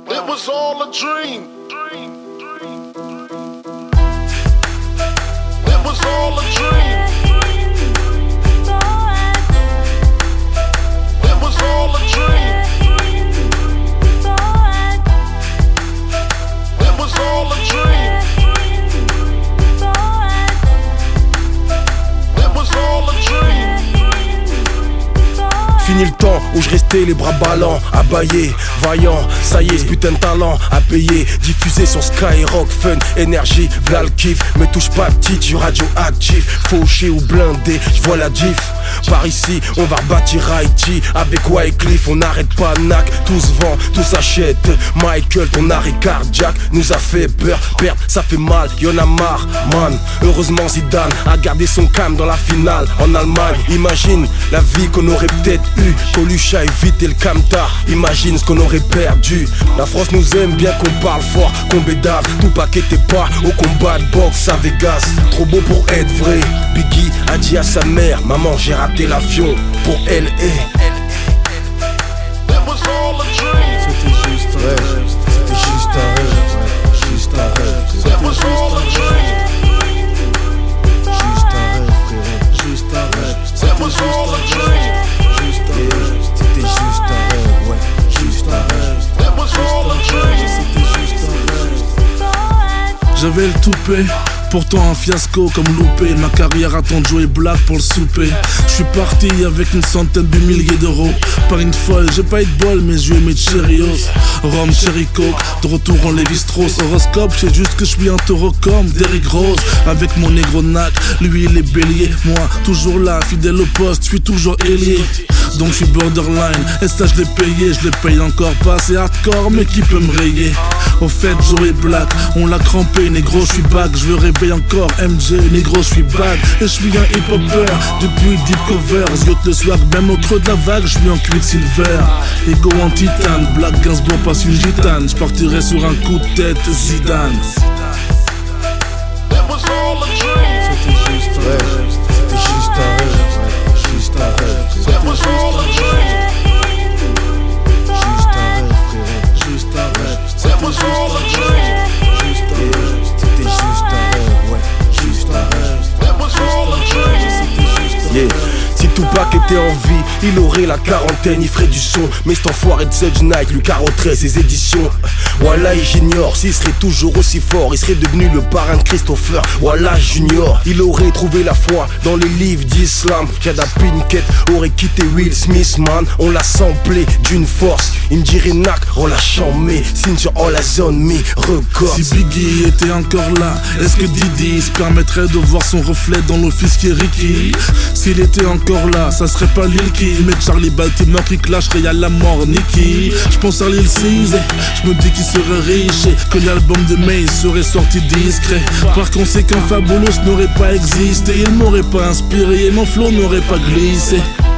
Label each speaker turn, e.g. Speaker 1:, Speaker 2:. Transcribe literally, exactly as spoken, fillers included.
Speaker 1: It was all a dream. It was all a dream. It was all a dream. It was all a dream. It was all a dream.
Speaker 2: Fini le temps où je restais les bras ballants, abaillé, vaillant, ça y est ce putain de talent à payer. Diffusé sur Skyrock, Fun, énergie, v'là le kiff. Me touche pas petit, tu radioactif. Fauché ou blindé, j'vois la diff. Par ici, on va rebâtir Haïti avec Wycliffe, on n'arrête pas Nac, tout se vend, tout s'achète. Michael, ton arrêt cardiaque nous a fait peur, perdre, ça fait mal, y'en a marre, man. Heureusement Zidane a gardé son calme dans la finale en Allemagne. Imagine la vie qu'on aurait peut-être eu, Coluche a évité le camtar. Imagine ce qu'on aurait perdu. La France nous aime bien qu'on parle fort, qu'on bédave. Tout paquet t'es pas au combat de boxe à Vegas. Trop beau pour être vrai. Biggie a dit à sa mère, maman j'ai raté l'avion pour L A.
Speaker 3: C'était juste un rêve, c'était juste un rêve, juste un rêve, c'était juste un rêve. Juste un rêve, frérot, juste un rêve, c'était juste un rêve, juste un rêve, c'était juste un rêve, ouais, juste un rêve, juste un rêve, c'était juste un rêve.
Speaker 4: J'avais le toupet, pourtant un fiasco comme loupé. Ma carrière attend de jouer black pour le souper. Je suis parti avec une centaine de milliers d'euros. Pas une folle, j'ai pas eu de bol, mais j'ai aimé de Cheerios. Rhum, Cherry Coke, de retour en Lévi-Strauss. Horoscope, j'sais juste que je suis un taureau comme Derrick Rose. Avec mon négro Nac, lui il est bélier. Moi, toujours là, fidèle au poste, je suis toujours ailier. Donc je suis borderline, et ça je l'ai payé, je l'ai payé encore pas, c'est hardcore, mais qui peut me rayer? Au fait, Joey Black, on l'a crampé, négro, je suis back, je veux rêver encore, M J, négro, je suis back, et je suis un hip-hopper, depuis Deep Covers, yacht le swag, même au creux de la vague, je suis en quicksilver, ego en titane, Black Gainsbourg passe une gitane, je partirai sur un coup de tête, Zidane.
Speaker 3: C'était juste un rêve, c'était juste un rêve, juste un rêve, c'était juste un rêve. Juste un rêve, frérot, juste un rêve, c'était juste un rêve, juste un rêve, c'était juste un rêve, ouais, juste un rêve, juste un rêve, c'était juste un rêve.
Speaker 2: Si Tupac était en vie, il aurait la quarantaine, il ferait du son. Mais cet enfoiré de Suge Knight lui carotterait ses éditions. Voilà, et j'ignore s'il serait toujours aussi fort. Il serait devenu le parrain de Christopher. Voilà, junior, il aurait trouvé la foi dans les livres d'islam. Jada Pinkett aurait quitté Will Smith, man. On l'a samplé d'une force. Il me dirait Nac, on l'a chamé. Signe sur All Eyes on Me Records.
Speaker 4: Si Biggie était encore là, est-ce que Didi se permettrait de voir son reflet dans l'office qui est Ricky? S'il était encore là, ça serait pas Lil Key, mais Charlie Baltimore qui clasherait à la mort Nicky. J'pense à Lil Cizé, j'me dis qu'il serait riche et que l'album de Maze serait sorti discret. Par conséquent, Fabulous n'aurait pas existé, il m'aurait pas inspiré et mon flow n'aurait pas glissé.